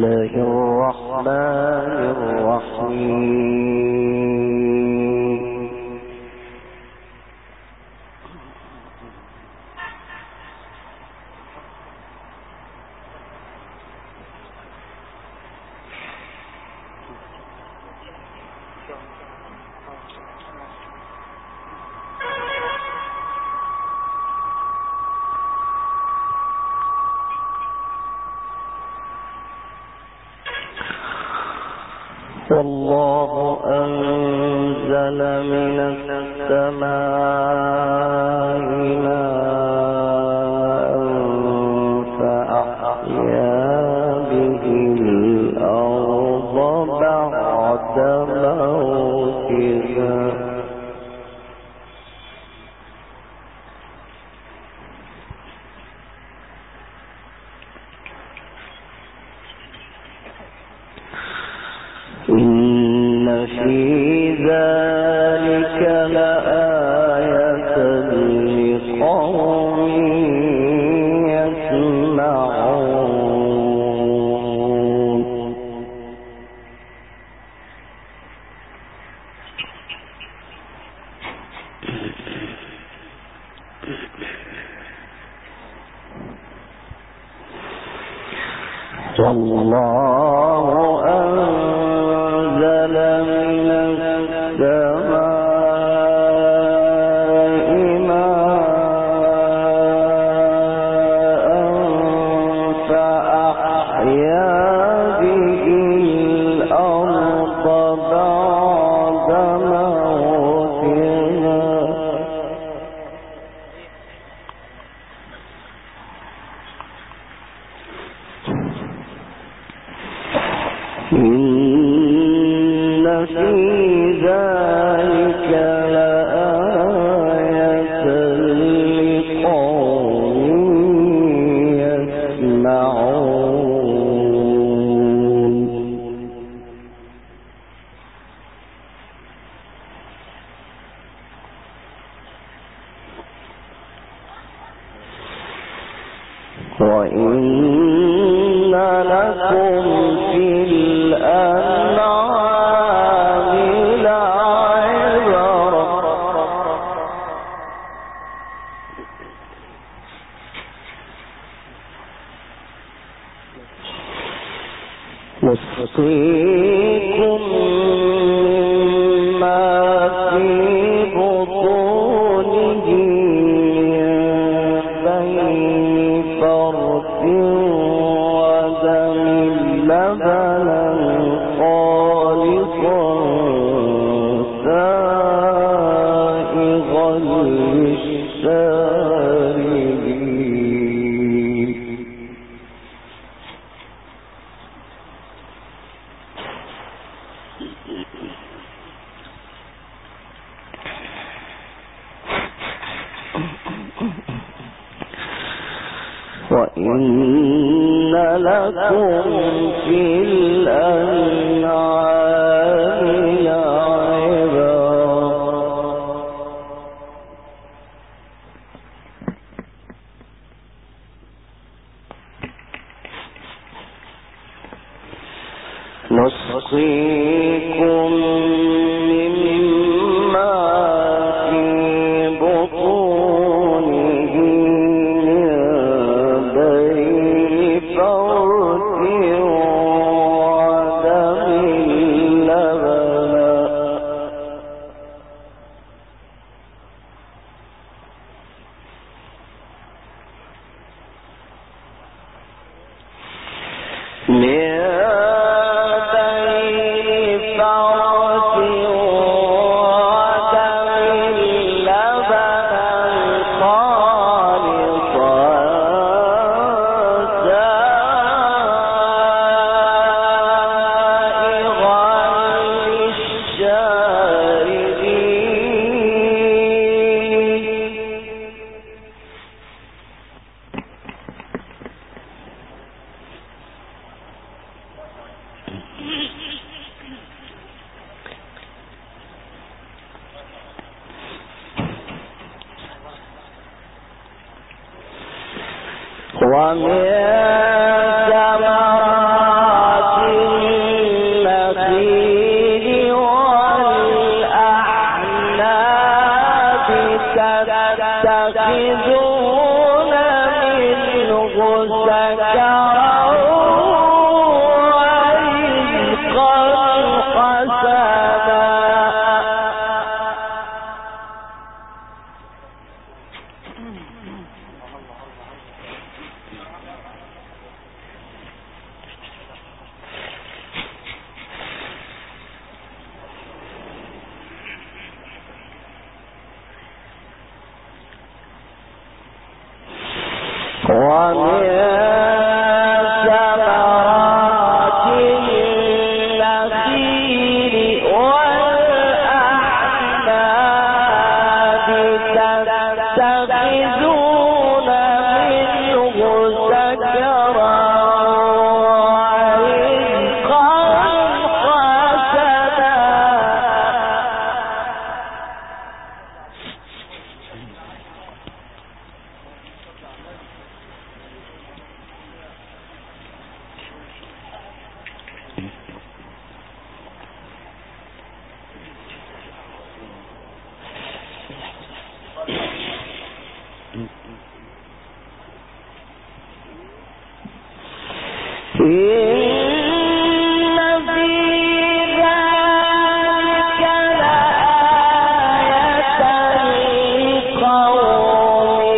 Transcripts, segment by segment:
الله الرحمن الرحيم. والله أنزل من السماء ماء فأحيا به الأرض بعد موتها إن في ذلك لآية لقوم يسمعون. والله أنزل من السماء ماء فأحيا به الأرض بعد موتها إن في ذلك لآية لقوم يسمعون. وإن لكم في الأنعام لعبرة نسقيكم مما في بطونه من بين فرث ودم لبنا خالصا سائغا للشاربين. وإن لكم في الأنعام لعبرة نسقيكم مما في بطونه من بين فرث ودم لبنا ومن ثمرات تتخذون منه سكرا ورزقا حسنا. ومن ثمرات النخيل والأعناب تتخذون منه سكرا ورزقا حسنا. إن في ذلك لآية لقوم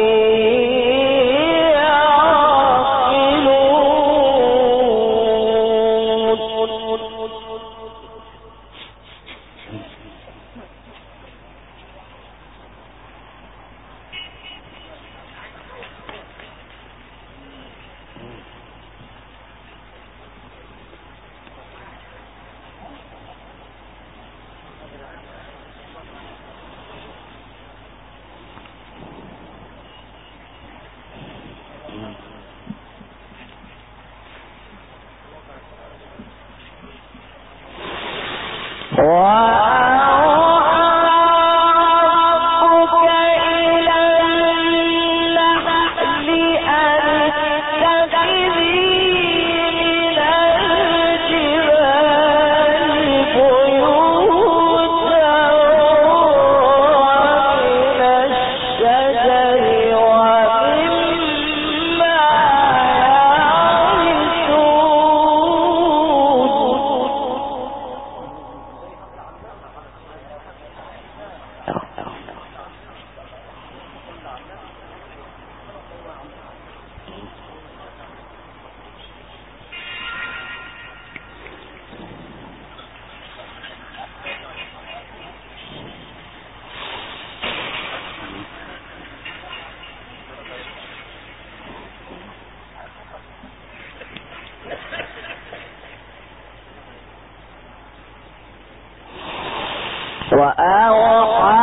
وأوحى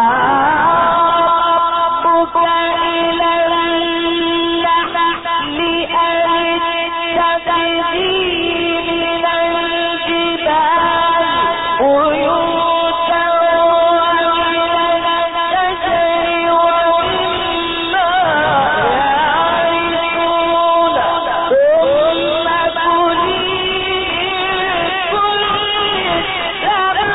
ربك إلى النحل أن اتخذي من الجبال بيوتا ومن الشجر ومما يعرشون ثم كلي من كل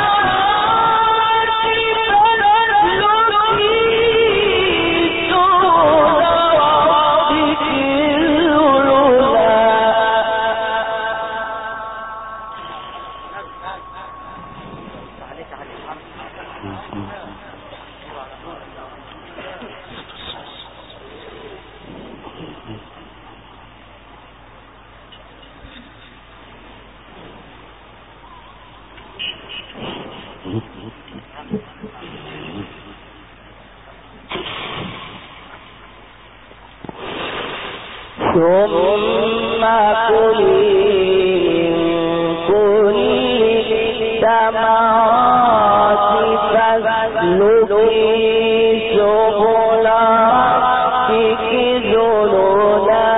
ثم كلي من كل الثمرات فاسلكي سبل ربك ذللا.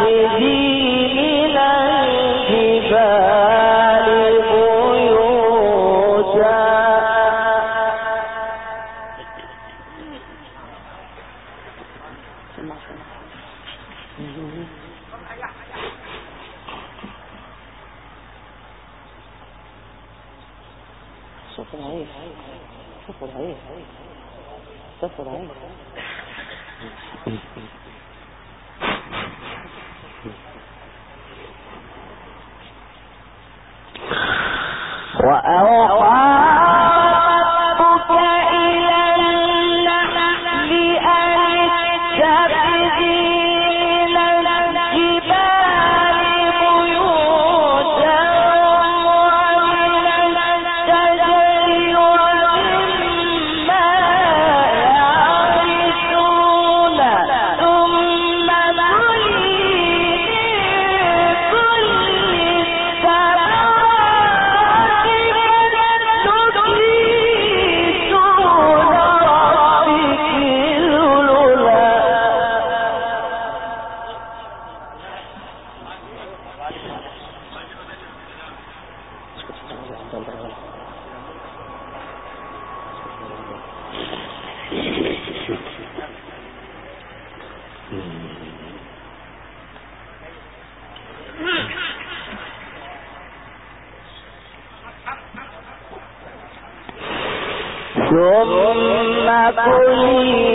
ثم كلي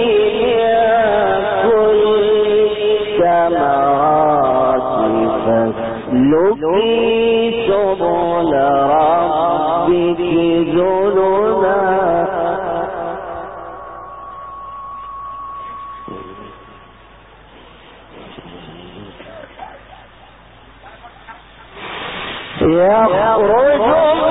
كل الثمرات فاسلكي سبل ربك ذللا يخرج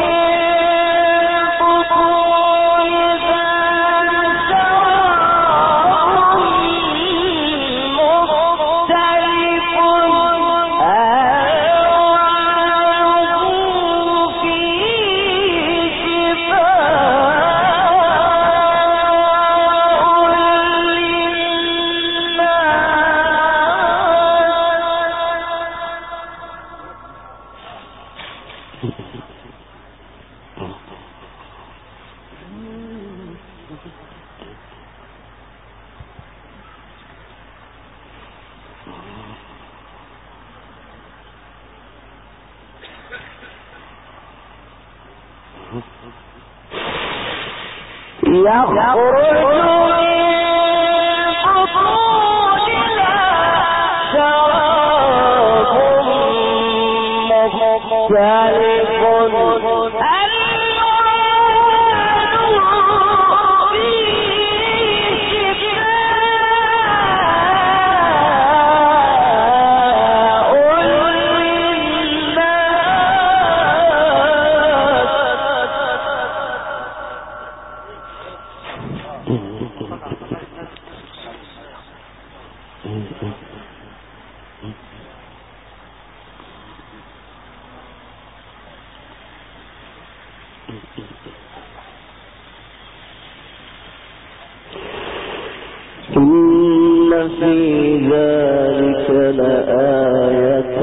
إن في ذلك لآية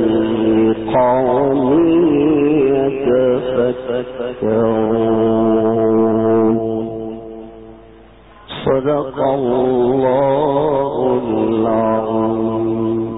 لقوم يتفكرون صدق الله العظيم.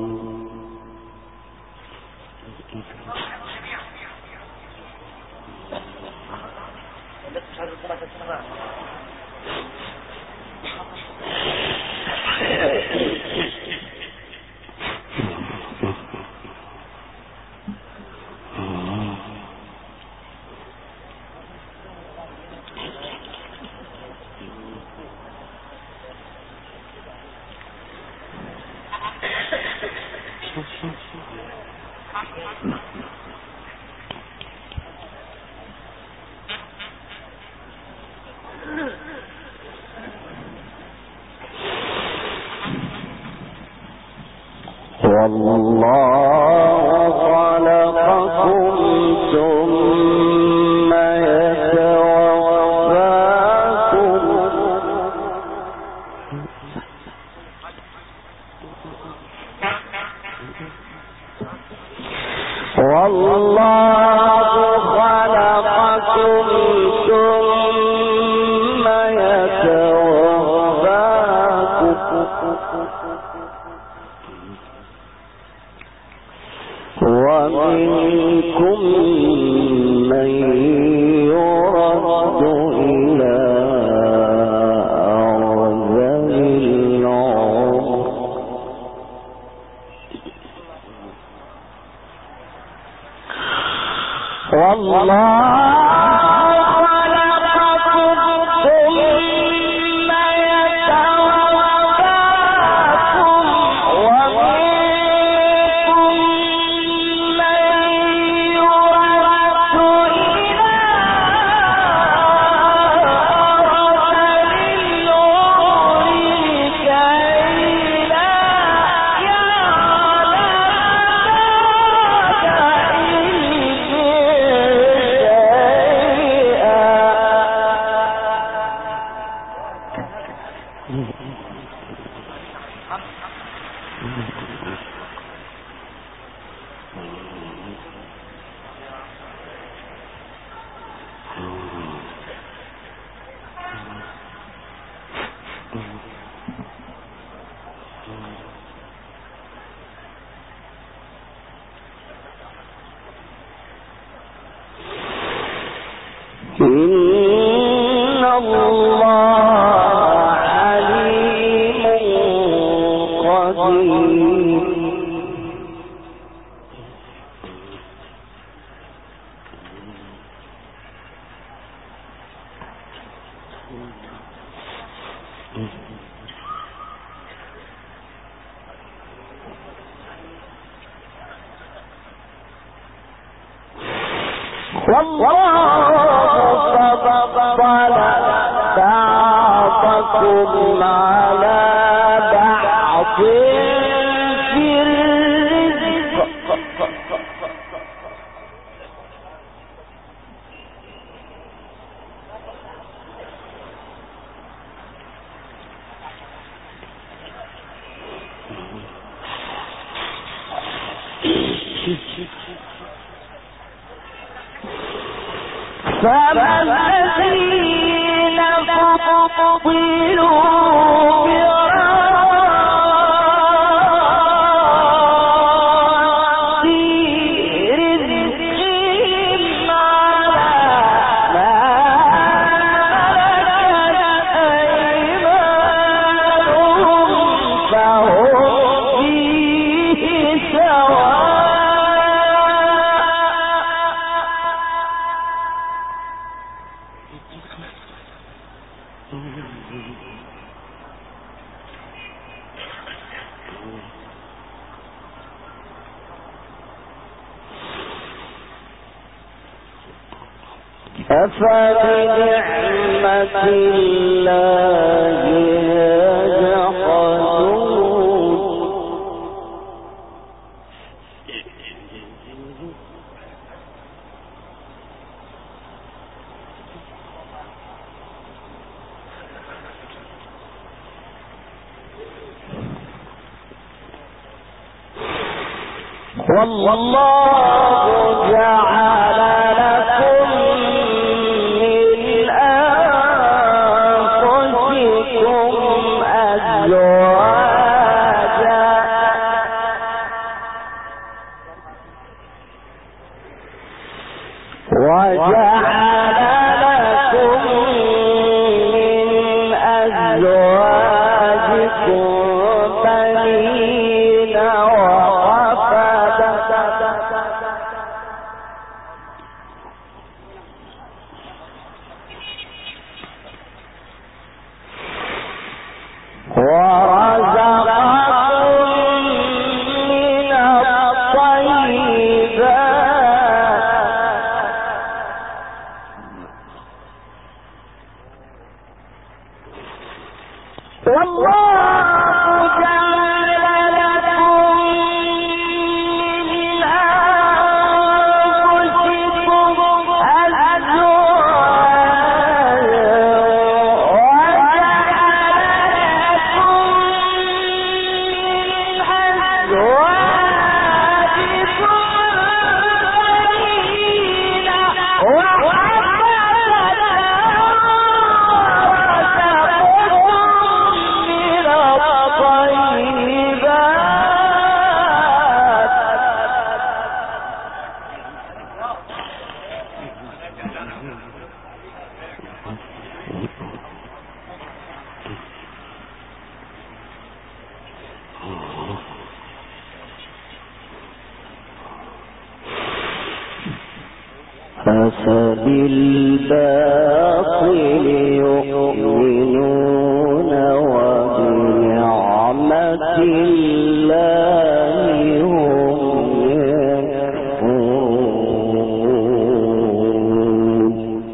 والله خلقكم ثم يتوفاكم ومنكم من يرد إلى أرذل العمر والله إن الله عليم قدير بعضكم على بعض في الرزق فما الذين فضلوا براد رزقهم على ما ملكت أيمانهم فهم فيه سواء أفبنعمة الله يجحدون والله جعل لكم من أنفسكم أزواجا وجعل لكم من أزواجكم بنين ورزقكم من الطيبات والله جعل لكم من أنفسكم أزواجا فبالباطل يؤمنون وبنعمة الله هم يكفرون.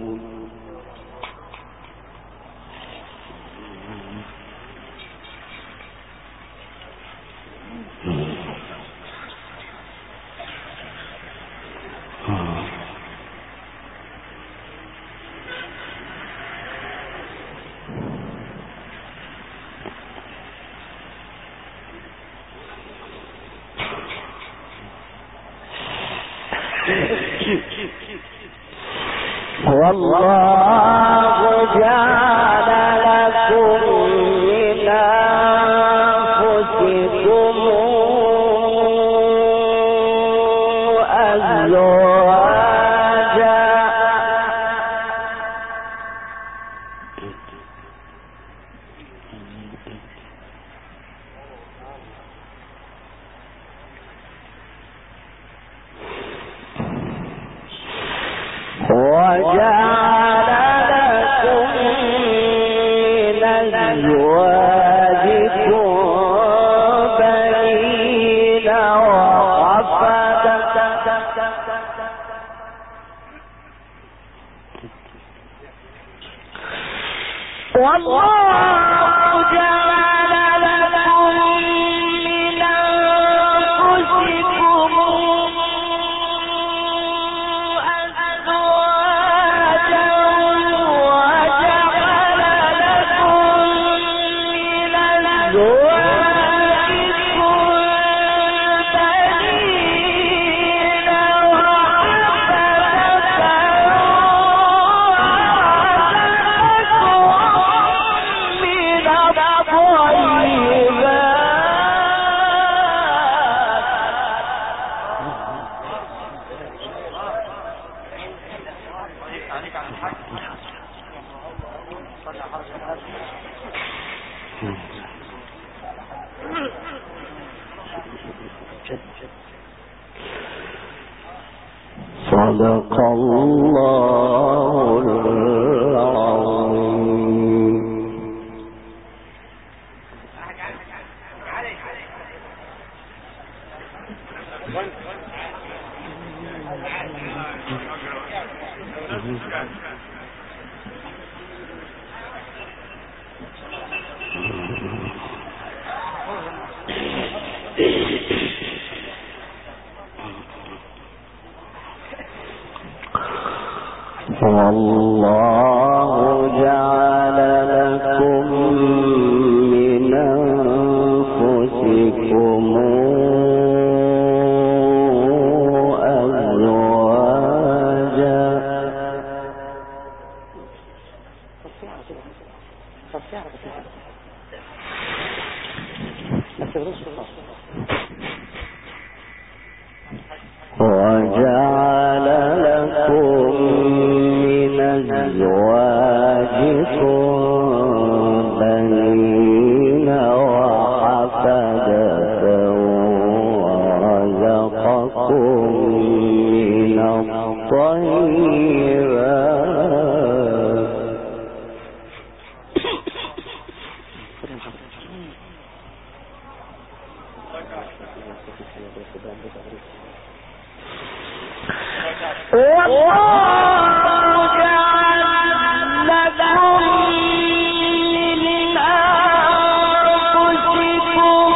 والله جعل لكم من أنفسكم أزواجا وجعل لكم من أزواجكم بنين وحفدة والله جعل لكم من أنفسكم أزواجا وجعل لكم من أزواجكم بنين صدق الله العظيم. والله جعل لكم من أنفسكم أزواجا وجعل لكم من أزواجكم بنين وحفدة ورزقكم من الطيبات والله جعل لكم من أنفسكم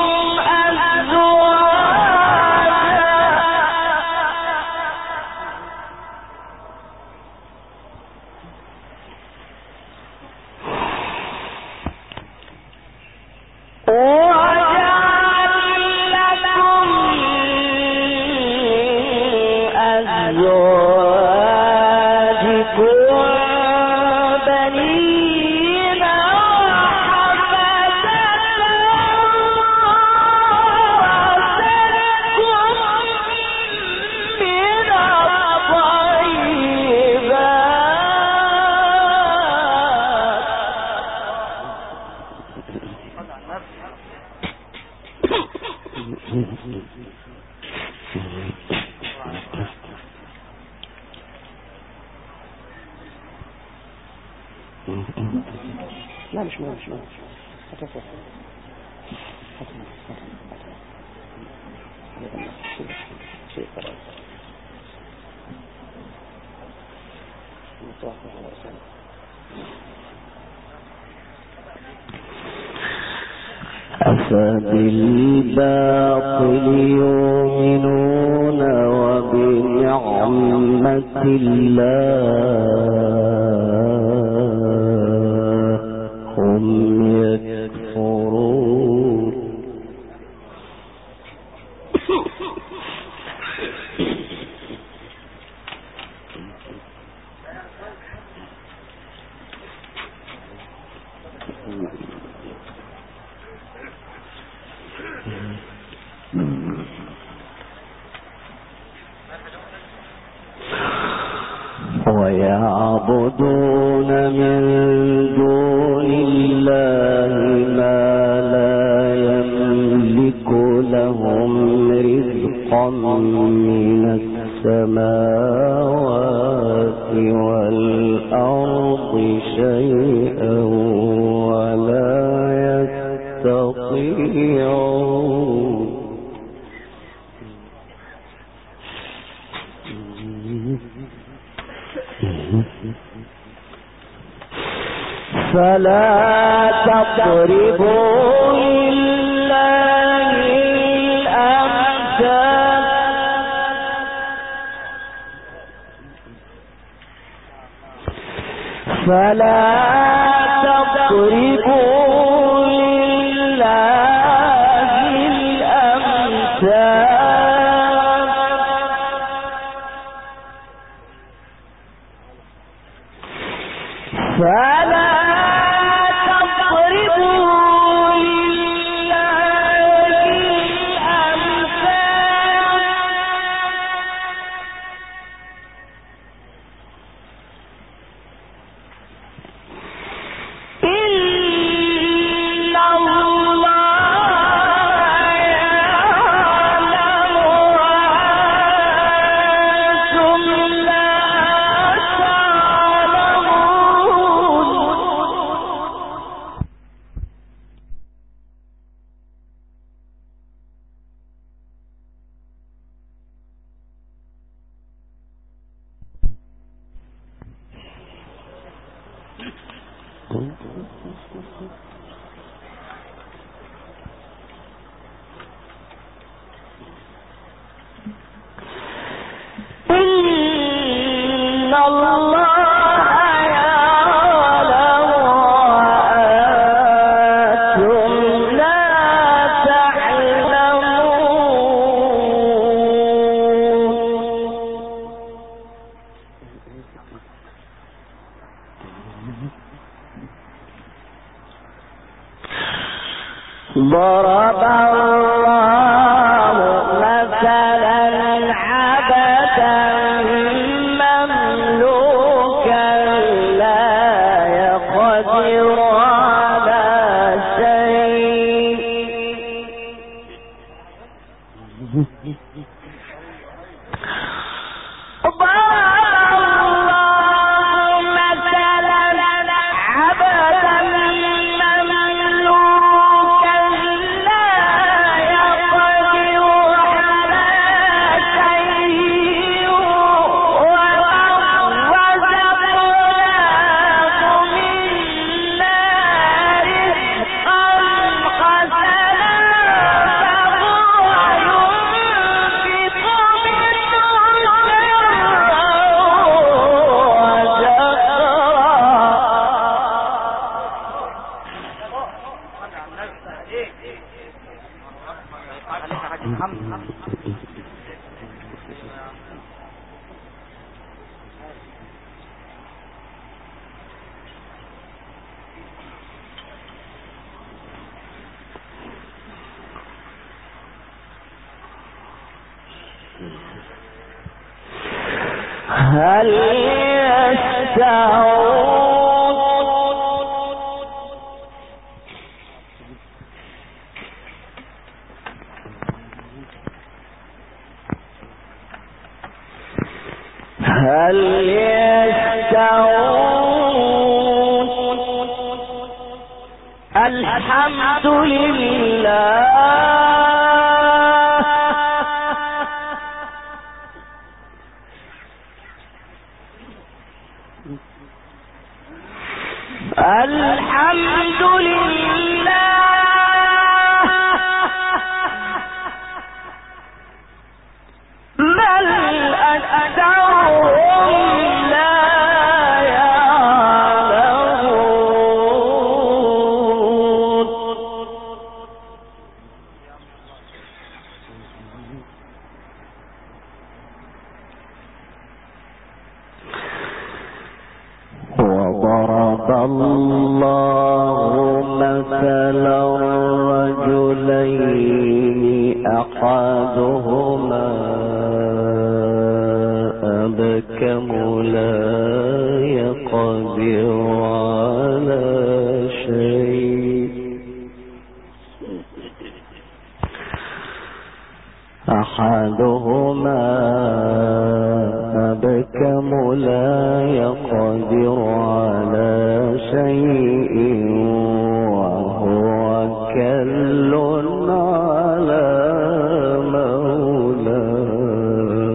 أزواجا لا مش مهم شيء فرق أفبالباطل يؤمنون وبنعمة الله هم يكفرون ويعبدون من دون الله ما لا يملك لهم رزقا من السماوات والأرض شيئا ولا يستطيعون فلا تضربوا لله الأمثال فلا تضربوا لله الأمثال فلا تضربوا لله الأمثال إن الله يعلم وأنتم لا إن الله يعلم وأنتم لا تعلمون ضرب الله مثلا عبدا مملوكا لا يقدر على شيء هل يستوون الحمد لله الحمد لله بل أكثرهم لا يعلمون وضرب الله مثلا رجلين أحدهما أبكم لا يقدر على شيء أحدهما أبكم لا يقدر على شيء وهو كل على مولاه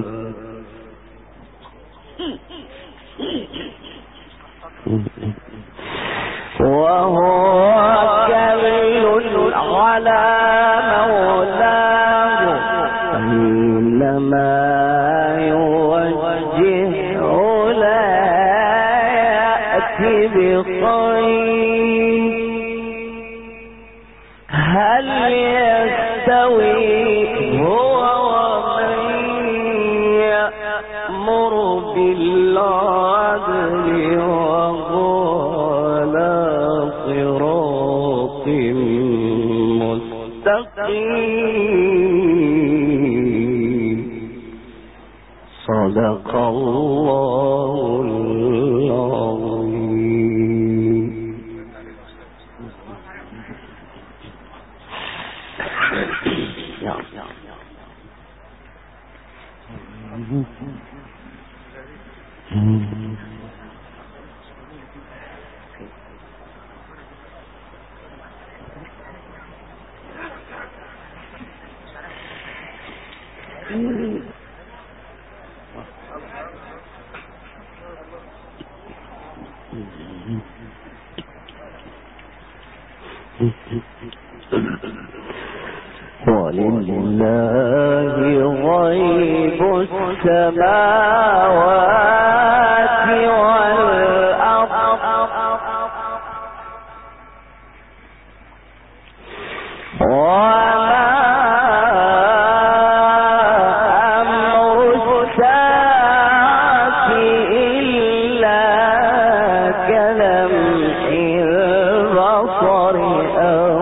وهو كل على مولاه إنما يوجهه لا يأتي بخير هل يستوي هو ومن يأمر بالعدل وهو على صراط مستقيم صدق الله العظيم. ولله غيب السماوات والأرض وما أمر الساعة إلا كلمح البصر أو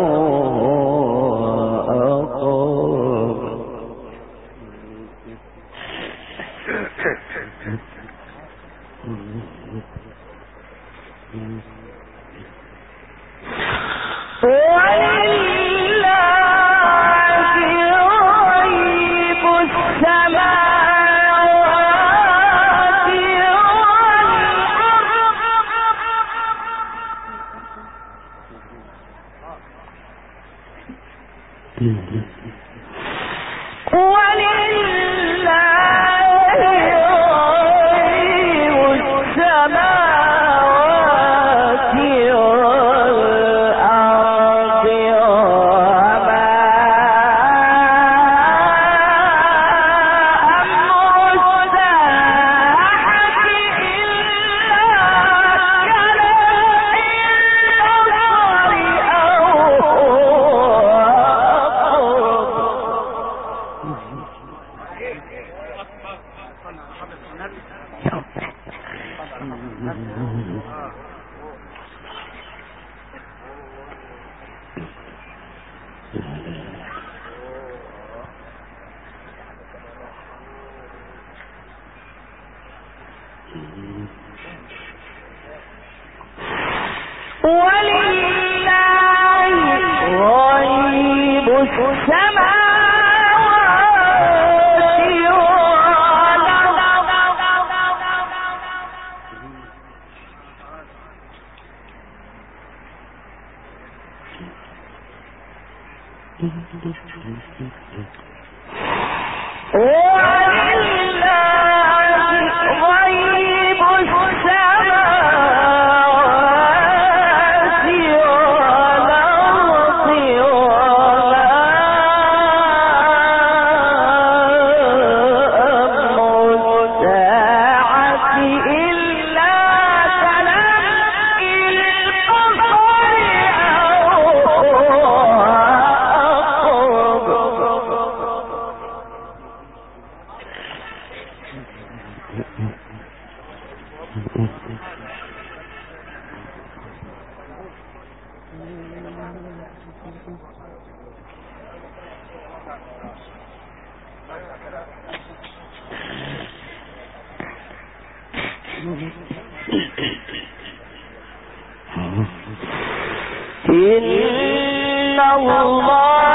إن الله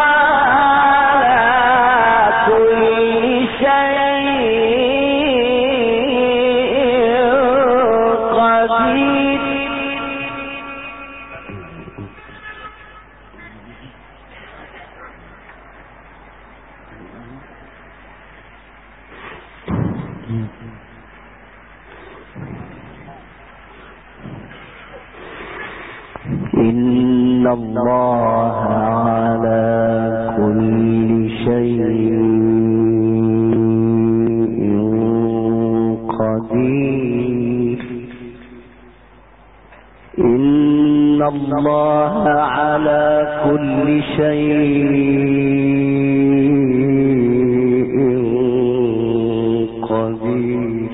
على كل شيء قدير. إن الله على كل شيء قدير. إن الله على كل شيء قدير.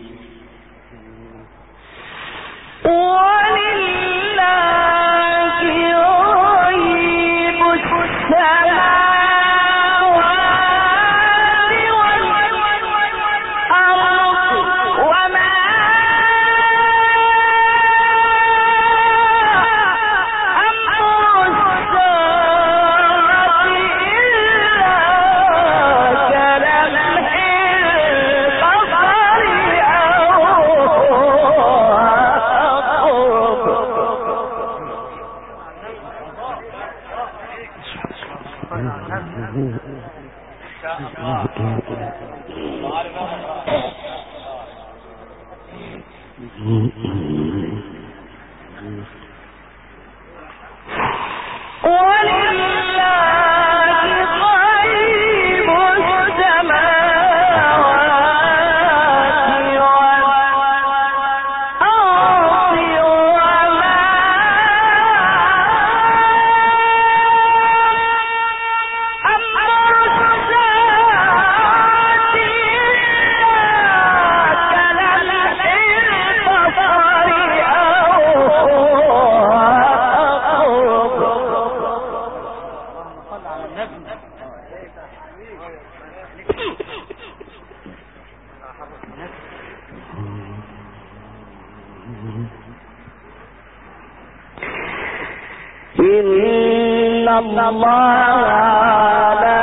إن الله على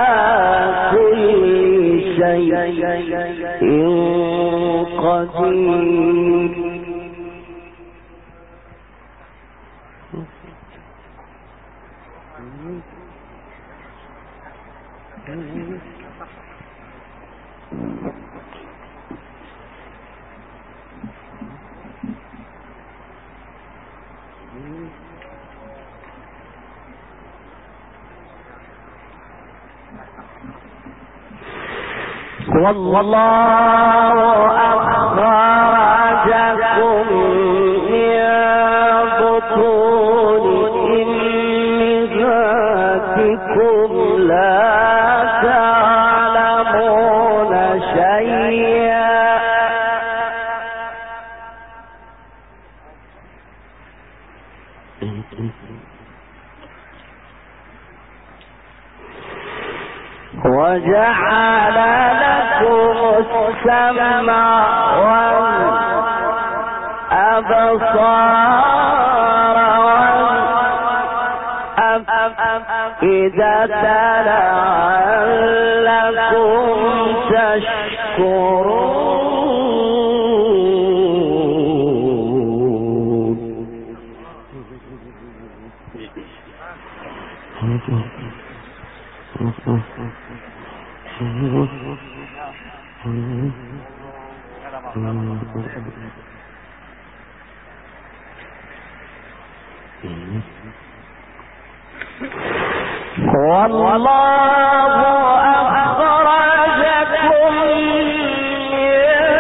كل شيء قدير. والله أخرجكم من بطون أمهاتكم لا تعلمون شيئا وجعل لكم السمع والأبصار والأفئدة لعلكم تشكرون. والله أخرجكم من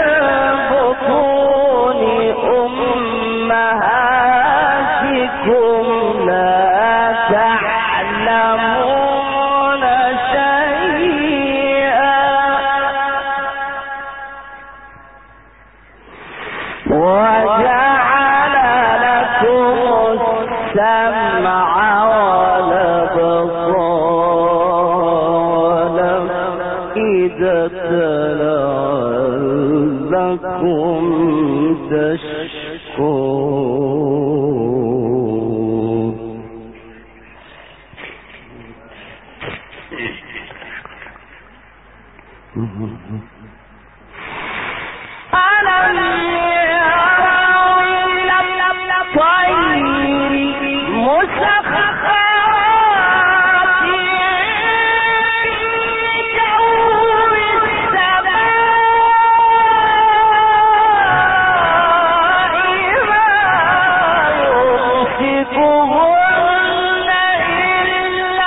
بطون أمهاتكم لا تعلمون شيئا وجعل لكم السمع لعلكم تشكرون. ألم يروا إلى الطير مسخرات في جو السماء ما يمسكهن إلا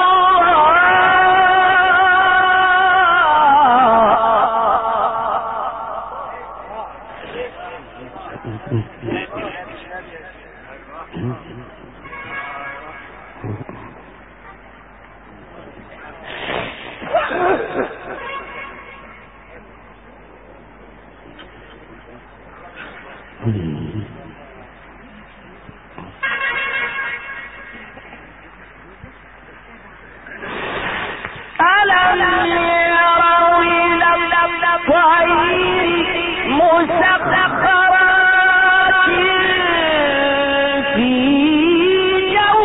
ألم يروا إلى الطير مسخرات في جو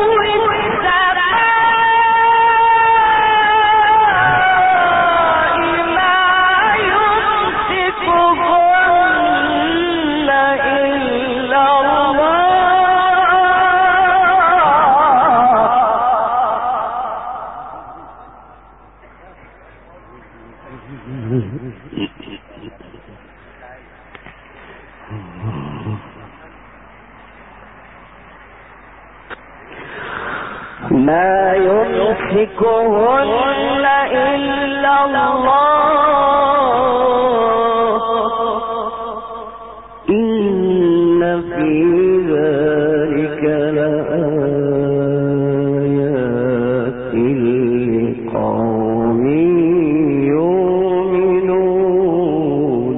السماء ما يمسكهن إلا ما يمسكهن إلا الله إن في ذلك لآيات لقوم يؤمنون.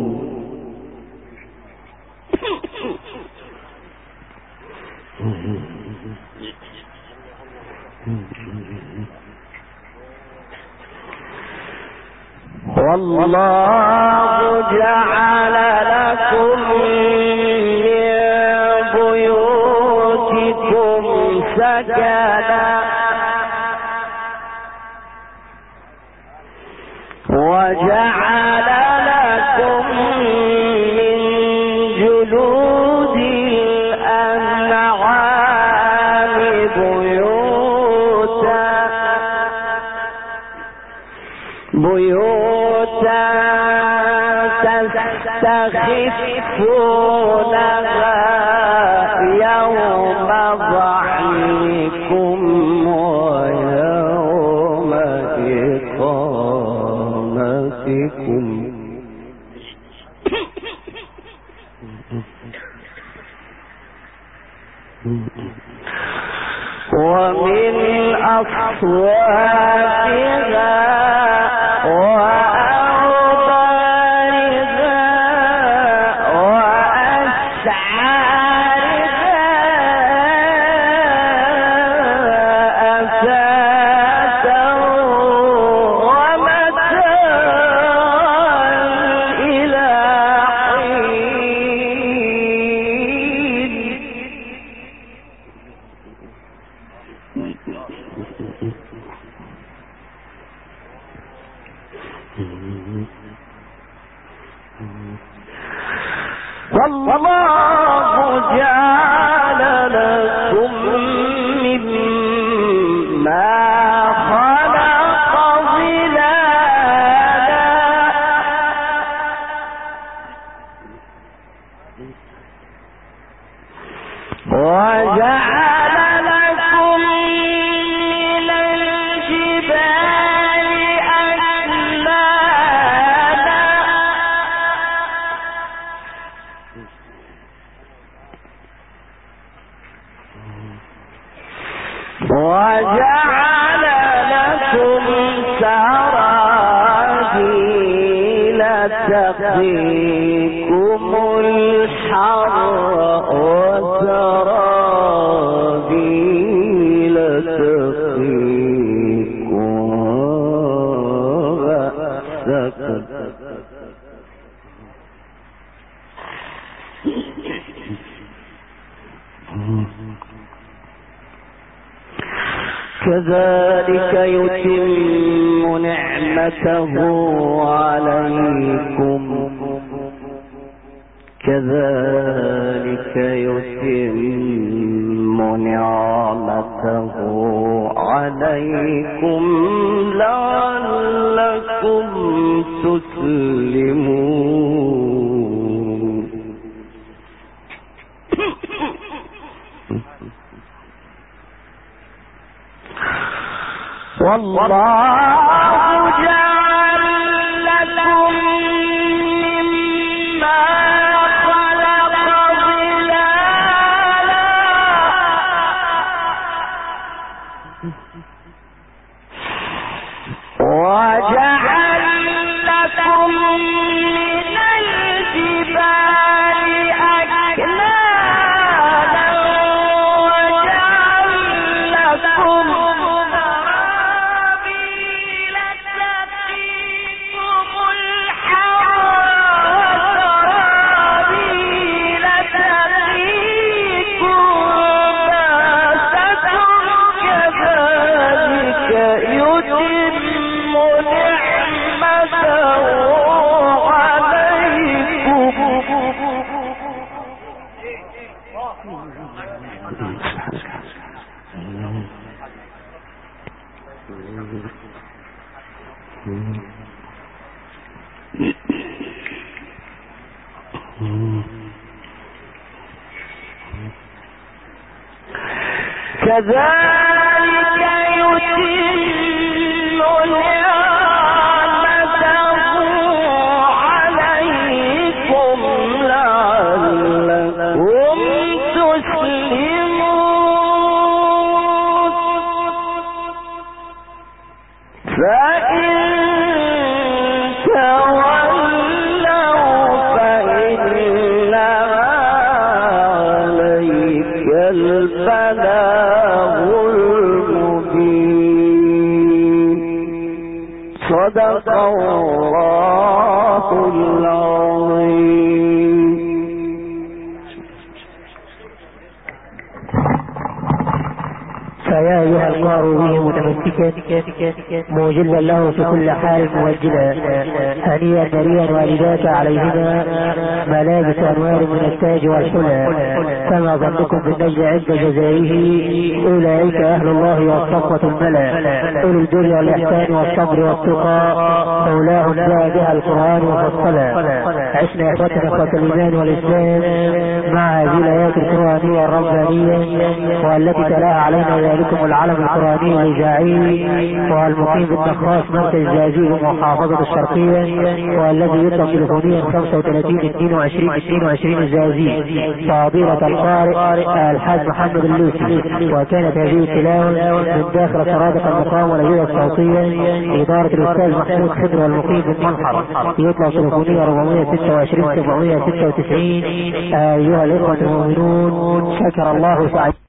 والله جعل لكم من بيوتكم سكنا وجعل لكم من جلود الأنعام بيوتا تستخفونها يوم ظعنكم ويوم إقامتكم ومن أصواتها وأوبارها وأسعارها أثاثا ومتاعا إلى حين. والله جعل لكم من وجعل لكم سراجيل تقيكم الحر وسراجيل تقيكم بأسكم. كذلك يتم نعمته عليكم كذلك يتم نعمته عليكم لعلكم تسلمون. والله جعل لكم مما خلق ظلالا وجعل لكم من الجبال أكنانا وجعل لكم كذلك يتم نعمته عليكم لعلكم تسلمون. فإن تولوا فإنما عليك البلاغ المبين. صدق الله العظيم. فيا أيها القارئ به متمسكا موجلا له في كل حال موجلا هنيئا مريئا والداك عليهما ملابس أنوار من التاج والحلى. فما ظنكم بالنجد عند جزائه أولئك أهل الله والصفوة الملا أولي البر والإحسان والصبر والتقى مولاهم جاء بها القرآن وفصلا. عشنا إخوتنا إخوة الإيمان والإسلام مع هذه الآيات القرآنية الربانية والتي تلاها علينا ذلكم العلم القرآني الإذاعي والمقيم بالنخاص مركز زازيل محافظة الشرقية والذي يطلق تليفونيا 35 22 22 زازيل فضيلة القارئ الحاج محمد اللوسي. وكانت هذه التلاوة من داخل سرادق المقام والأجهزة الصوتية إدارة الأستاذ محمود خضر والمقيم بالمنحر. يطلق تليفونيا 426 796. أيها الإخوة المؤمنون شكر الله سعيد.